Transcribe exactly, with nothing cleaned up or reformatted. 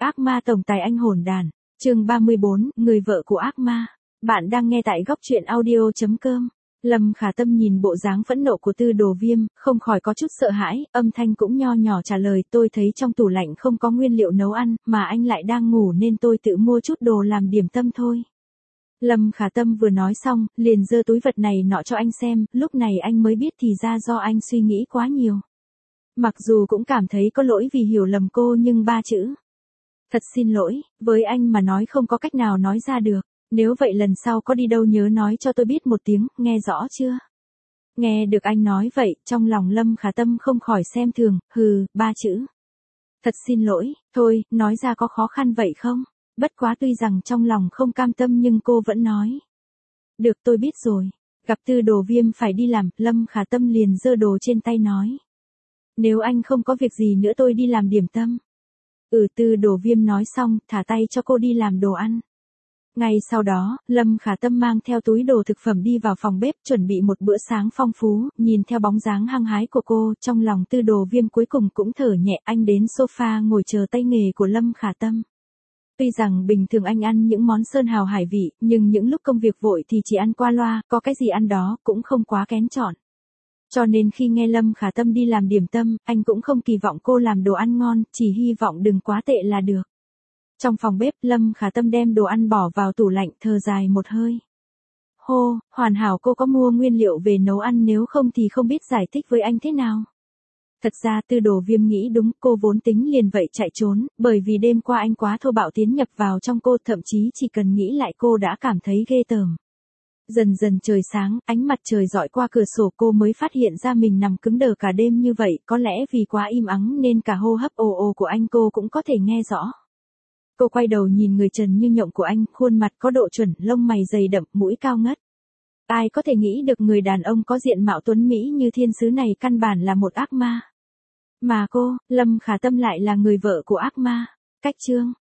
Ác ma tổng tài anh hồn đàn, chương ba mươi bốn, người vợ của ác ma. Bạn đang nghe tại góc truyện audio chấm com. Lâm Khả Tâm nhìn bộ dáng phẫn nộ của Tư Đồ Viêm, không khỏi có chút sợ hãi, âm thanh cũng nho nhỏ trả lời, tôi thấy trong tủ lạnh không có nguyên liệu nấu ăn, mà anh lại đang ngủ nên tôi tự mua chút đồ làm điểm tâm thôi. Lâm Khả Tâm vừa nói xong, liền giơ túi vật này nọ cho anh xem, lúc này anh mới biết thì ra do anh suy nghĩ quá nhiều. Mặc dù cũng cảm thấy có lỗi vì hiểu lầm cô nhưng ba chữ. Thật xin lỗi, với anh mà nói không có cách nào nói ra được, nếu vậy lần sau có đi đâu nhớ nói cho tôi biết một tiếng, nghe rõ chưa? Nghe được anh nói vậy, trong lòng Lâm Khả Tâm không khỏi xem thường, hừ, ba chữ. Thật xin lỗi, thôi, nói ra có khó khăn vậy không? Bất quá tuy rằng trong lòng không cam tâm nhưng cô vẫn nói. Được, tôi biết rồi. Gặp Tư Đồ Viêm phải đi làm, Lâm Khả Tâm liền giơ đồ trên tay nói. Nếu anh không có việc gì nữa tôi đi làm điểm tâm. Ừ, Tư Đồ Viêm nói xong, thả tay cho cô đi làm đồ ăn. Ngay sau đó, Lâm Khả Tâm mang theo túi đồ thực phẩm đi vào phòng bếp chuẩn bị một bữa sáng phong phú, nhìn theo bóng dáng hăng hái của cô, trong lòng Tư Đồ Viêm cuối cùng cũng thở nhẹ, anh đến sofa ngồi chờ tay nghề của Lâm Khả Tâm. Tuy rằng bình thường anh ăn những món sơn hào hải vị, nhưng những lúc công việc vội thì chỉ ăn qua loa, có cái gì ăn đó, cũng không quá kén chọn. Cho nên khi nghe Lâm Khả Tâm đi làm điểm tâm, anh cũng không kỳ vọng cô làm đồ ăn ngon, chỉ hy vọng đừng quá tệ là được. Trong phòng bếp, Lâm Khả Tâm đem đồ ăn bỏ vào tủ lạnh, thở dài một hơi. Hô, hoàn hảo, cô có mua nguyên liệu về nấu ăn, nếu không thì không biết giải thích với anh thế nào. Thật ra Tư Đồ Viêm nghĩ đúng, cô vốn tính liền vậy chạy trốn, bởi vì đêm qua anh quá thô bạo tiến nhập vào trong cô, thậm chí chỉ cần nghĩ lại cô đã cảm thấy ghê tởm. Dần dần trời sáng, ánh mặt trời dọi qua cửa sổ, cô mới phát hiện ra mình nằm cứng đờ cả đêm như vậy, có lẽ vì quá im ắng nên cả hô hấp ồ ồ của anh cô cũng có thể nghe rõ. Cô quay đầu nhìn người trần như nhộng của anh, khuôn mặt có độ chuẩn, lông mày dày đậm, mũi cao ngất. Ai có thể nghĩ được người đàn ông có diện mạo tuấn mỹ như thiên sứ này căn bản là một ác ma. Mà cô, Lâm Khả Tâm lại là người vợ của ác ma. Cách chương